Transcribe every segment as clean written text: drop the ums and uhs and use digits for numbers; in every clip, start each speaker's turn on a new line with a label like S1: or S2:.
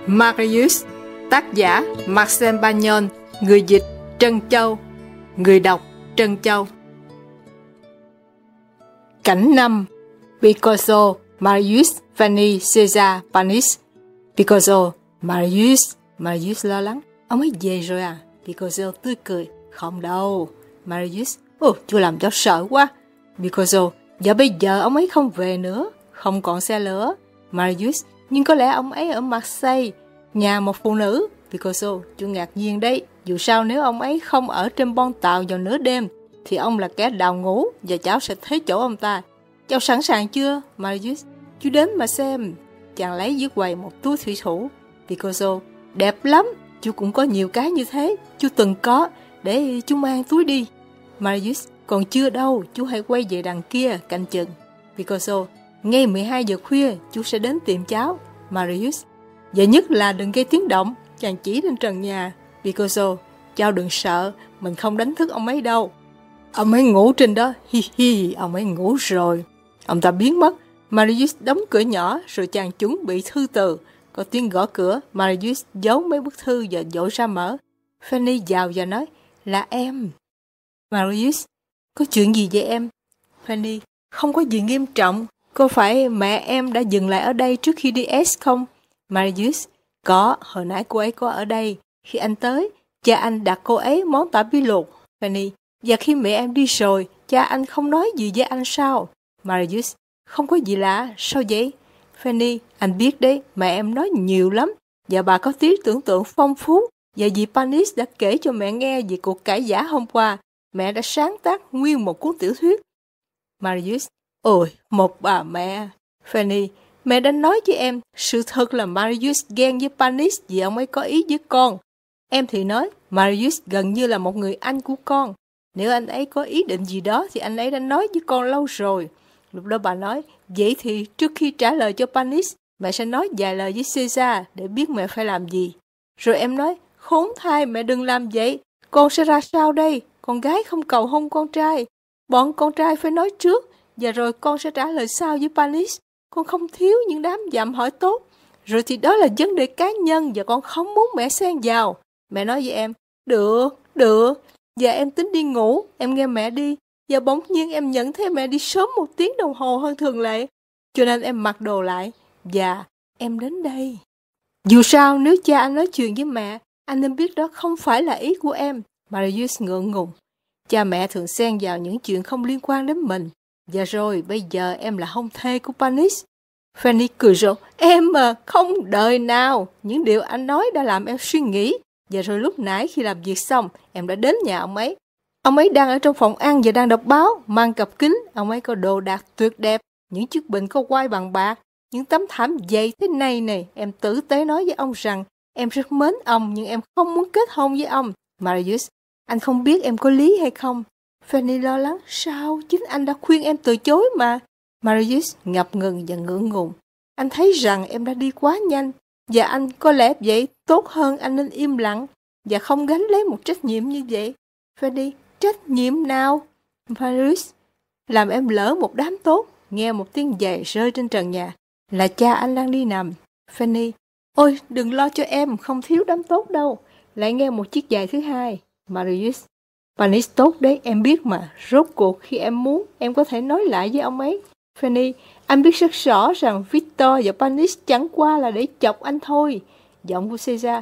S1: Marius, tác giả Marcel Bagnon, người dịch Trân Châu, người đọc Trân Châu. Cảnh 5. Picasso, Marius, Fanny, César, Panis. Picasso, Marius lo lắng. Ông ấy về rồi à? Picasso tươi cười. Không đâu. Marius, chú làm cho sợ quá. Picasso, giờ bây giờ ông ấy không về nữa, không còn xe lửa. Marius, nhưng có lẽ ông ấy ở Marseille, nhà một phụ nữ. Picasso, chú ngạc nhiên đấy. Dù sao nếu ông ấy không ở trên bon tàu vào nửa đêm, thì ông là kẻ đào ngũ và cháu sẽ thấy chỗ ông ta. Cháu sẵn sàng chưa? Marius, chú đến mà xem. Chàng lấy dưới quầy một túi thủy thủ. Picasso, đẹp lắm. Chú cũng có nhiều cái như thế. Chú từng có. Để chú mang túi đi. Marius, còn chưa đâu. Chú hãy quay về đằng kia canh chừng. Picasso, ngay 12 giờ khuya chú sẽ đến tìm cháu. Marius, và nhất là đừng gây tiếng động. Chàng chỉ lên trần nhà. Picasso, cháu đừng sợ, mình không đánh thức ông ấy đâu. Ông ấy ngủ trên đó. Ông ấy ngủ rồi. Ông ta biến mất. Marius đóng cửa nhỏ rồi chàng chuẩn bị thư từ. Có tiếng gõ cửa. Marius giấu mấy bức thư và vội ra mở. Fanny vào và nói, là em. Marius, có chuyện gì vậy em? Fanny, không có gì nghiêm trọng. Có phải mẹ em đã dừng lại ở đây trước khi đi S không? Marius, có, hồi nãy cô ấy có ở đây. Khi anh tới, cha anh đặt cô ấy món tả bí luộc. Fanny, và khi mẹ em đi rồi, cha anh không nói gì với anh sao? Marius, không có gì lạ, sao vậy? Fanny, anh biết đấy, mẹ em nói nhiều lắm, và bà có trí tưởng tượng phong phú. Và dì Panis đã kể cho mẹ nghe về cuộc cãi vã hôm qua. Mẹ đã sáng tác nguyên một cuốn tiểu thuyết. Marius, ôi, một bà mẹ. Fanny, mẹ đã nói với em, sự thật là Marius ghen với Panis vì ông ấy có ý với con. Em thì nói, Marius gần như là một người anh của con. Nếu anh ấy có ý định gì đó thì anh ấy đã nói với con lâu rồi. Lúc đó bà nói, vậy thì trước khi trả lời cho Panis, mẹ sẽ nói vài lời với César để biết mẹ phải làm gì. Rồi em nói, khốn thay, mẹ đừng làm vậy. Con sẽ ra sao đây? Con gái không cầu hôn con trai. Bọn con trai phải nói trước, và rồi con sẽ trả lời sau với Panis. Con không thiếu những đám dặm hỏi tốt. Rồi thì đó là vấn đề cá nhân và con không muốn mẹ xen vào. Mẹ nói với em, được. Và em tính đi ngủ, em nghe mẹ đi. Và bỗng nhiên em nhận thấy mẹ đi sớm 1 tiếng đồng hồ hơn thường lệ. Cho nên em mặc đồ lại, và em đến đây. Dù sao, nếu cha anh nói chuyện với mẹ, anh nên biết đó không phải là ý của em. Marius ngượng ngùng. Cha mẹ thường xen vào những chuyện không liên quan đến mình. Và rồi, bây giờ em là hôn thê của Panis. Fanny cười rộ. Em mà, không đời nào. Những điều anh nói đã làm em suy nghĩ. Và rồi lúc nãy khi làm việc xong, em đã đến nhà ông ấy. Ông ấy đang ở trong phòng ăn và đang đọc báo, mang cặp kính. Ông ấy có đồ đạc tuyệt đẹp, những chiếc bình có quai bằng bạc, những tấm thảm dày thế này. Em tử tế nói với ông rằng em rất mến ông, nhưng em không muốn kết hôn với ông. Marius, anh không biết em có lý hay không? Fanny lo lắng. Sao? Chính anh đã khuyên em từ chối mà. Marius ngập ngừng và ngượng ngùng. Anh thấy rằng em đã đi quá nhanh, và anh có lẽ vậy tốt hơn anh nên im lặng và không gánh lấy một trách nhiệm như vậy. Fanny, trách nhiệm nào? Marius, làm em lỡ một đám tốt. Nghe một tiếng giày rơi trên trần nhà. Là cha anh đang đi nằm. Fanny, ôi đừng lo cho em, không thiếu đám tốt đâu. Lại nghe một chiếc giày thứ hai. Marius, Panis tốt đấy, em biết mà. Rốt cuộc khi em muốn, em có thể nói lại với ông ấy. Fanny, anh biết rất rõ rằng Victor và Panis chẳng qua là để chọc anh thôi. Giọng của César.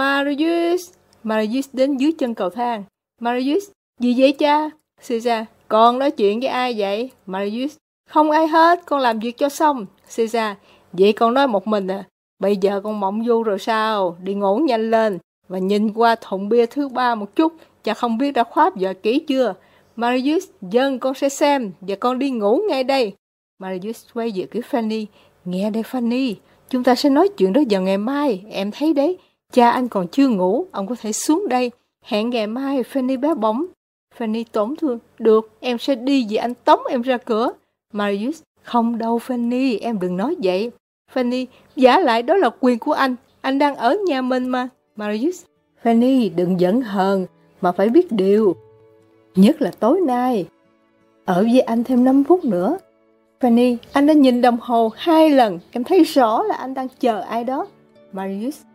S1: Marius đến dưới chân cầu thang. Marius, gì vậy cha? César, con nói chuyện với ai vậy? Marius, không ai hết, con làm việc cho xong. César, vậy con nói một mình à? Bây giờ con mộng du rồi sao? Đi ngủ nhanh lên và nhìn qua thùng bia thứ 3 một chút. Cha không biết đã khóa giờ kỹ chưa? Marius, dân con sẽ xem và con đi ngủ ngay đây. Marius quay về phía Fanny. Nghe đây Fanny, chúng ta sẽ nói chuyện đó vào ngày mai. Em thấy đấy, cha anh còn chưa ngủ, ông có thể xuống đây. Hẹn ngày mai. Fanny bé bỏng. Fanny tổn thương. Được, em sẽ đi vì anh tống em ra cửa. Marius, không đâu Fanny, em đừng nói vậy. Fanny, giả lại đó là quyền của anh đang ở nhà mình mà. Marius, Fanny đừng giận hờn, mà phải biết điều. Nhất là tối nay. Ở với anh thêm 5 phút nữa. Fanny, anh đã nhìn đồng hồ 2 lần, em thấy rõ là anh đang chờ ai đó. Marius,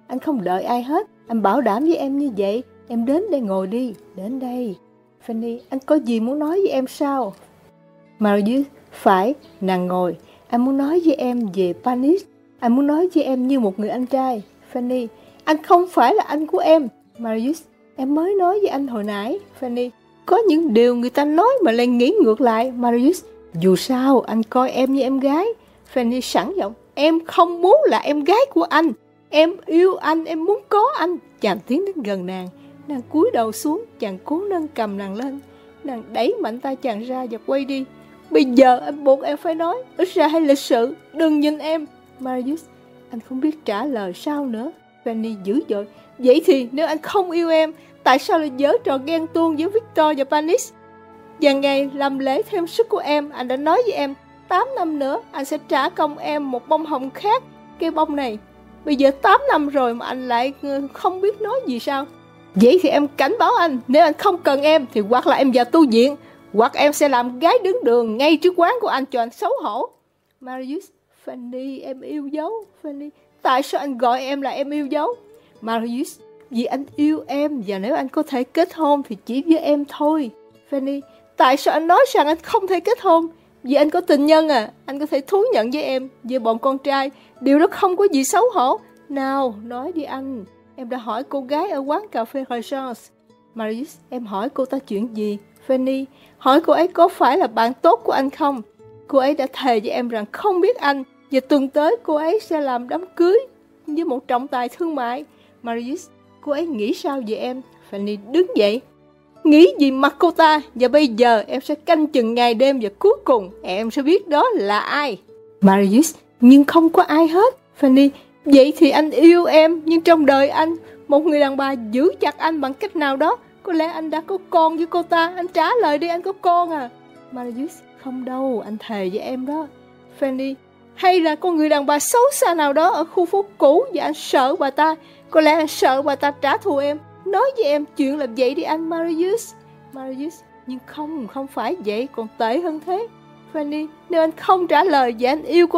S1: Anh không đợi ai hết. Anh bảo đảm với em như vậy. Em đến đây ngồi đi. Đến đây. Fanny, anh có gì muốn nói với em sao? Marius, phải, nàng ngồi. Anh muốn nói với em về Panis. Anh muốn nói với em như một người anh trai. Fanny, anh không phải là anh của em. Marius, em mới nói với anh hồi nãy. Fanny, có những điều người ta nói mà lại nghĩ ngược lại. Marius, dù sao anh coi em như em gái. Fanny sẵn giọng, em không muốn là em gái của anh. Em yêu anh, em muốn có anh. Chàng tiến đến gần nàng. Nàng cúi đầu xuống, chàng cố nâng cầm nàng lên. Nàng đẩy mạnh tay chàng ra và quay đi. Bây giờ anh buộc em phải nói, ít ra hay lịch sự, đừng nhìn em. Marius, anh không biết trả lời sao nữa. Fanny dữ dội, vậy thì nếu anh không yêu em, tại sao lại giở trò ghen tuông với Victor và Panis? Và ngày làm lễ thêm sức của em, anh đã nói với em 8 năm nữa anh sẽ trả công em một bông hồng khác cây bông này. Bây giờ 8 năm rồi mà anh lại không biết nói gì sao? Vậy thì em cảnh báo anh, nếu anh không cần em thì hoặc là em vào tu viện, hoặc em sẽ làm gái đứng đường ngay trước quán của anh cho anh xấu hổ. Marius, Fanny, em yêu dấu. Fanny, tại sao anh gọi em là em yêu dấu? Marius, vì anh yêu em và nếu anh có thể kết hôn thì chỉ với em thôi. Fanny, tại sao anh nói rằng anh không thể kết hôn? Vì anh có tình nhân à, anh có thể thú nhận với em, với bọn con trai, điều đó không có gì xấu hổ. Nào, nói đi anh. Em đã hỏi cô gái ở quán cà phê Regence. Marius, em hỏi cô ta chuyện gì? Fanny, hỏi cô ấy có phải là bạn tốt của anh không? Cô ấy đã thề với em rằng không biết anh, và tuần tới cô ấy sẽ làm đám cưới với một trọng tài thương mại. Marius, cô ấy nghĩ sao về em? Fanny đứng dậy. Nghĩ gì mặc cô ta, và bây giờ em sẽ canh chừng ngày đêm và cuối cùng em sẽ biết đó là ai. Marius, nhưng không có ai hết. Fanny, vậy thì anh yêu em, nhưng trong đời anh, một người đàn bà giữ chặt anh bằng cách nào đó. Có lẽ anh đã có con với cô ta, anh trả lời đi, anh có con à? Marius, không đâu, anh thề với em đó. Fanny, hay là con người đàn bà xấu xa nào đó ở khu phố cũ và anh sợ bà ta, có lẽ anh sợ bà ta trả thù em. Nói với em chuyện làm vậy đi anh. Marius. Marius, nhưng không phải vậy, còn tệ hơn thế. Fanny, nếu anh không trả lời và anh yêu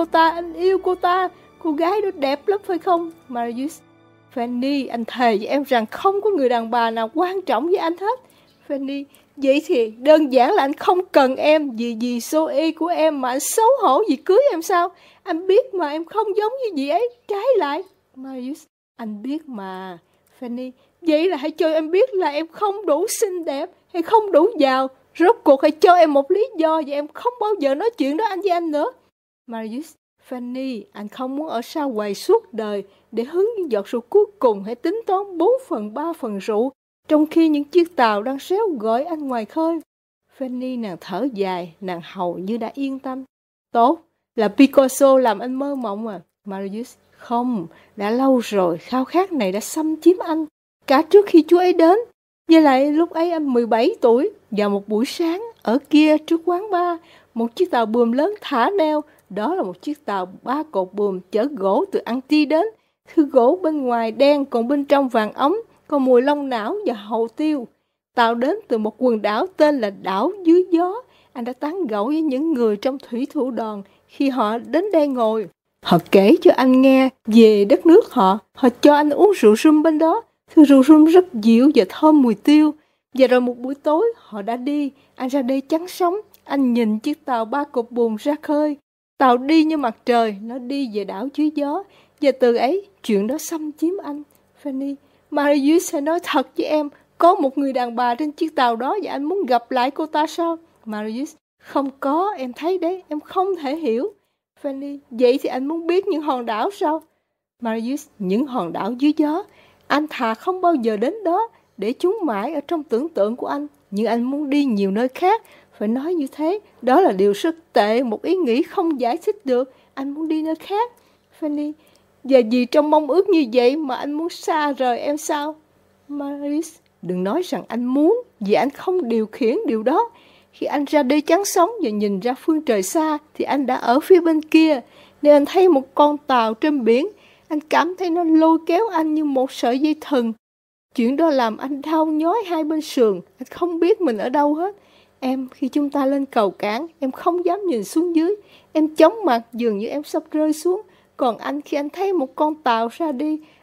S1: cô ta, cô gái đó đẹp lắm phải không? Marius, Fanny, anh thề với em rằng không có người đàn bà nào quan trọng với anh hết. Fanny, vậy thì đơn giản là anh không cần em, vì số y của em mà anh xấu hổ vì cưới em sao? Anh biết mà em không giống như gì ấy, trái lại. Marius, anh biết mà. Fanny, vậy là hãy cho em biết là em không đủ xinh đẹp hay không đủ giàu. Rốt cuộc hãy cho em một lý do và em không bao giờ nói chuyện đó anh với anh nữa. Marius, Fanny, anh không muốn ở xa hoài suốt đời để hứng những giọt rượu cuối cùng hay tính toán 4/3 rượu, trong khi những chiếc tàu đang réo gọi anh ngoài khơi. Fanny, nàng thở dài, nàng hầu như đã yên tâm. Tốt, là Picasso làm anh mơ mộng à? Marius, không, đã lâu rồi khao khát này đã xâm chiếm anh, cả trước khi chú ấy đến. Với lại lúc ấy anh 17 tuổi, vào một buổi sáng, ở kia trước quán bar, một chiếc tàu buồm lớn thả neo. Đó là một chiếc tàu 3 cột buồm chở gỗ từ Antilles đến. Thứ gỗ bên ngoài đen, còn bên trong vàng ống, còn mùi long não và hầu tiêu. Tàu đến từ một quần đảo tên là đảo Dưới Gió. Anh đã tán gẫu với những người trong thủy thủ đoàn khi họ đến đây ngồi. Họ kể cho anh nghe về đất nước họ. Họ cho anh uống rượu rum bên đó. Thứ rượu rum rất dịu và thơm mùi tiêu. Và rồi một buổi tối họ đã đi. Anh ra đây chắn sóng. Anh nhìn chiếc tàu 3 cột buồm ra khơi. Tàu đi như mặt trời. Nó đi về đảo Dưới Gió. Và từ ấy chuyện đó xâm chiếm anh. Fanny, Marius sẽ nói thật với em, có một người đàn bà trên chiếc tàu đó và anh muốn gặp lại cô ta sao? Marius, không có, em thấy đấy, em không thể hiểu. Fanny, vậy thì anh muốn biết những hòn đảo sao? Marius, những hòn đảo dưới gió. Anh thà không bao giờ đến đó, để chúng mãi ở trong tưởng tượng của anh. Nhưng anh muốn đi nhiều nơi khác. Phải nói như thế, đó là điều rất tệ, một ý nghĩ không giải thích được. Anh muốn đi nơi khác. Fanny, và vì trong mong ước như vậy mà anh muốn xa rời em sao? Marius, đừng nói rằng anh muốn, vì anh không điều khiển điều đó. Khi anh ra đây chắn sóng và nhìn ra phương trời xa, thì anh đã ở phía bên kia. Nếu anh thấy một con tàu trên biển, anh cảm thấy nó lôi kéo anh như một sợi dây thừng. Chuyện đó làm anh đau nhói hai bên sườn, anh không biết mình ở đâu hết. Em, khi chúng ta lên cầu cảng, em không dám nhìn xuống dưới. Em chóng mặt dường như em sắp rơi xuống. Còn anh, khi anh thấy một con tàu ra đi,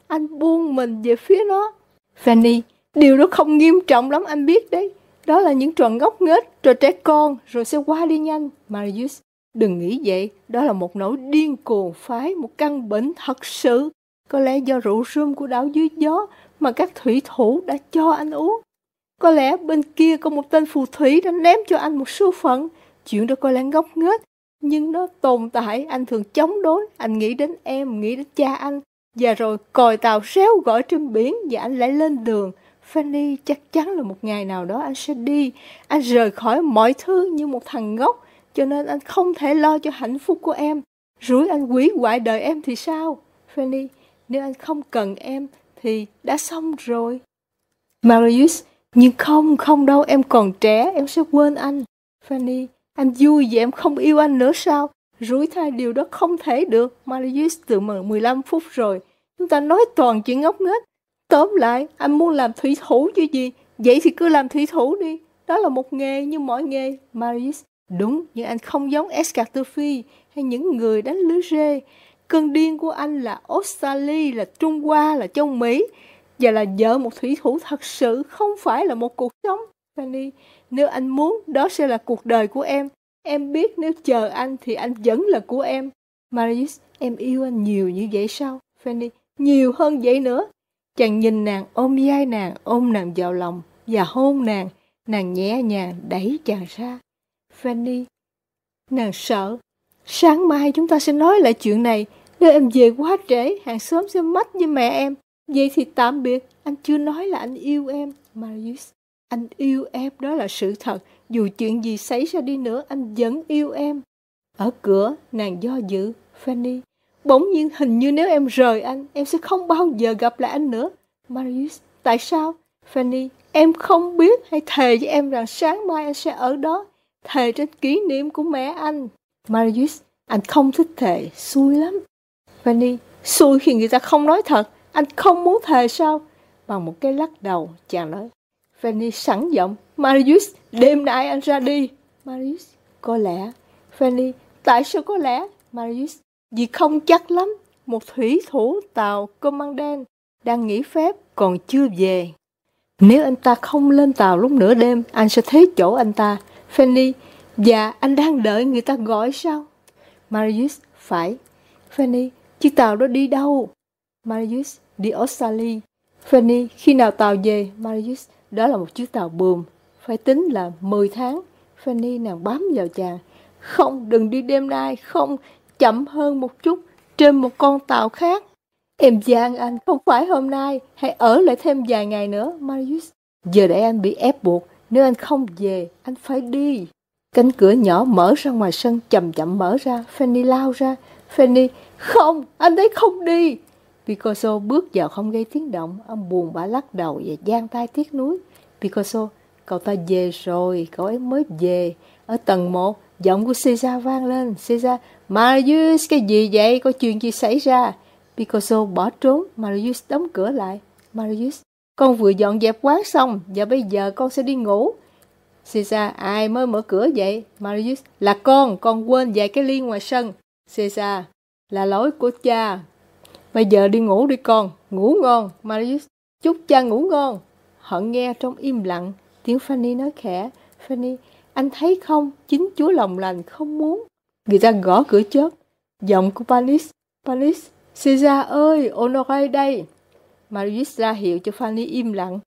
S1: anh buông mình về phía nó. Fanny, điều đó không nghiêm trọng lắm, anh biết đấy. Đó là những trò ngốc nghếch, trò trẻ con, rồi sẽ qua đi nhanh. Marius, đừng nghĩ vậy, đó là một nỗi điên cuồng phái, một căn bệnh thật sự. Có lẽ do rượu rum của đảo dưới gió mà các thủy thủ đã cho anh uống. Có lẽ bên kia có một tên phù thủy đã ném cho anh một số phận. Chuyện đó có lẽ ngốc nghếch, nhưng nó tồn tại. Anh thường chống đối, anh nghĩ đến em, nghĩ đến cha anh. Và rồi còi tàu réo gọi trên biển và anh lại lên đường. Fanny, chắc chắn là một ngày nào đó anh sẽ đi. Anh rời khỏi mọi thứ như một thằng ngốc, cho nên anh không thể lo cho hạnh phúc của em. Rủi anh hủy hoại đời em thì sao? Fanny, nếu anh không cần em thì đã xong rồi. Marius, nhưng không đâu, em còn trẻ, em sẽ quên anh. Fanny, anh vui vì em không yêu anh nữa sao? Rủi thai điều đó không thể được. Marius, từ 15 phút rồi, chúng ta nói toàn chuyện ngốc nghếch. Tóm lại, anh muốn làm thủy thủ chứ gì? Vậy thì cứ làm thủy thủ đi. Đó là một nghề như mọi nghề. Marius, đúng, nhưng anh không giống Escatophi hay những người đánh lưới rê. Cơn điên của anh là Australia, là Trung Hoa, là châu Mỹ. Và là vợ một thủy thủ thật sự, không phải là một cuộc sống. Fanny, nếu anh muốn, đó sẽ là cuộc đời của em. Em biết nếu chờ anh thì anh vẫn là của em. Marius, em yêu anh nhiều như vậy sao? Fanny, nhiều hơn vậy nữa. Chàng nhìn nàng, ôm vai nàng, ôm nàng vào lòng và hôn nàng. Nàng nhẹ nhàng đẩy chàng ra. Fanny, nàng sợ. Sáng mai chúng ta sẽ nói lại chuyện này. Nếu em về quá trễ, hàng xóm sẽ mách với mẹ em. Vậy thì tạm biệt. Anh chưa nói là anh yêu em. Marius, anh yêu em, đó là sự thật. Dù chuyện gì xảy ra đi nữa, anh vẫn yêu em. Ở cửa, nàng do dự. Fanny, bỗng nhiên hình như nếu em rời anh, em sẽ không bao giờ gặp lại anh nữa. Marius, tại sao? Fanny, em không biết. Hãy thề với em rằng sáng mai anh sẽ ở đó. Thề trên kỷ niệm của mẹ anh. Marius, anh không thích thề, xui lắm. Fanny, xui khi người ta không nói thật. Anh không muốn thề sao? Bằng một cái lắc đầu, chàng nói. Fanny sẵn giọng. Marius, đêm nay anh ra đi. Marius, có lẽ. Fanny, tại sao có lẽ? Marius, vì không chắc lắm. Một thủy thủ tàu Commandant đang nghỉ phép, còn chưa về. Nếu anh ta không lên tàu lúc nửa đêm, anh sẽ thấy chỗ anh ta. Fanny, và anh đang đợi người ta gọi sao? Marius, phải. Fanny, chiếc tàu đó đi đâu? Marius, đi Australia. Fanny, khi nào tàu về? Marius, đó là một chiếc tàu buồm, phải tính là 10 tháng. Fanny, nàng bám vào chàng. Không, đừng đi đêm nay, không, chậm hơn một chút, trên một con tàu khác. Em gian anh, không phải hôm nay, hãy ở lại thêm vài ngày nữa. Marius, giờ để anh bị ép buộc, nếu anh không về, anh phải đi. Cánh cửa nhỏ mở ra ngoài sân, chậm chậm mở ra. Fanny lao ra. Fanny, không, anh ấy không đi. Picasso bước vào không gây tiếng động. Ông buồn bã lắc đầu và giang tay tiếc nuối. Picasso, cậu ta về rồi, cậu ấy mới về. Ở tầng 1, giọng của Caesar vang lên. Caesar, Marius, cái gì vậy? Có chuyện gì xảy ra? Picasso bỏ trốn. Marius đóng cửa lại. Marius, con vừa dọn dẹp quán xong, và bây giờ con sẽ đi ngủ. Caesar, ai mới mở cửa vậy? Marius, là con quên vài cái ly ngoài sân. Caesar, là lỗi của cha. Bây giờ đi ngủ đi con, ngủ ngon. Marius, chúc cha ngủ ngon. Họ nghe trong im lặng, tiếng Fanny nói khẽ. Fanny, anh thấy không, chính Chúa lòng lành không muốn. Người ta gõ cửa chớp. Giọng của Panis. Panis, Caesar ơi, Honoré đây. Marius ra hiệu cho Fanny im lặng.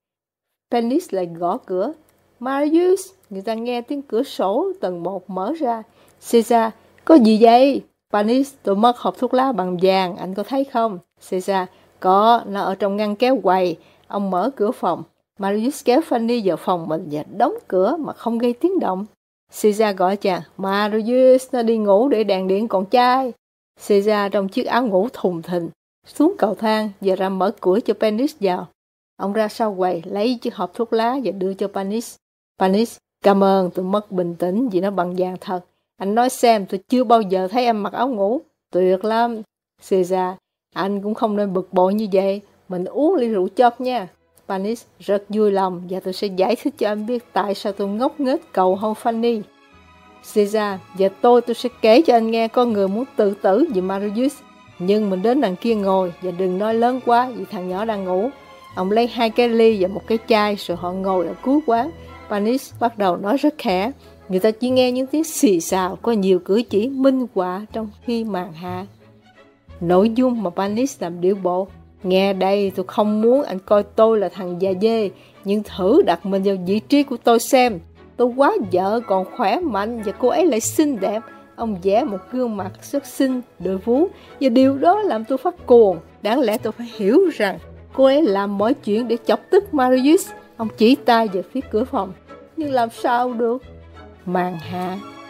S1: Panis lại gõ cửa. Marius, người ta nghe tiếng cửa sổ tầng 1 mở ra. Caesar, có gì vậy? Panis, tôi mất hộp thuốc lá bằng vàng, anh có thấy không? Caesar, có, nó ở trong ngăn kéo quầy. Ông mở cửa phòng. Marius kéo Fanny vào phòng mình và đóng cửa mà không gây tiếng động. Caesar gọi chàng, Marius, nó đi ngủ để đèn điện còn chai. Caesar trong chiếc áo ngủ thùng thình, xuống cầu thang và ra mở cửa cho Panis vào. Ông ra sau quầy, lấy chiếc hộp thuốc lá và đưa cho Panis. Panis, cảm ơn, tôi mất bình tĩnh vì nó bằng vàng thật. Anh nói xem, tôi chưa bao giờ thấy em mặc áo ngủ. Tuyệt lắm. Caesar, anh cũng không nên bực bội như vậy. Mình uống ly rượu chóp nha. Panis, rất vui lòng và tôi sẽ giải thích cho anh biết tại sao tôi ngốc nghếch cầu hôn Fanny. Caesar, và tôi sẽ kể cho anh nghe con người muốn tự tử vì Marius. Nhưng mình đến đằng kia ngồi và đừng nói lớn quá vì thằng nhỏ đang ngủ. Ông lấy 2 cái ly và một cái chai rồi họ ngồi ở cuối quán. Panis bắt đầu nói rất khẽ. Người ta chỉ nghe những tiếng xì xào, có nhiều cử chỉ minh họa trong khi màn hạ. Nội dung mà Panis làm điệu bộ. Nghe đây, tôi không muốn anh coi tôi là thằng già dê, nhưng thử đặt mình vào vị trí của tôi xem. Tôi quá vợ còn khỏe mạnh và cô ấy lại xinh đẹp. Ông vẽ một gương mặt rất xinh, đôi vú, và điều đó làm tôi phát cuồng. Đáng lẽ tôi phải hiểu rằng cô ấy làm mọi chuyện để chọc tức Marius. Ông chỉ tay về phía cửa phòng. Nhưng làm sao được? Màn hạ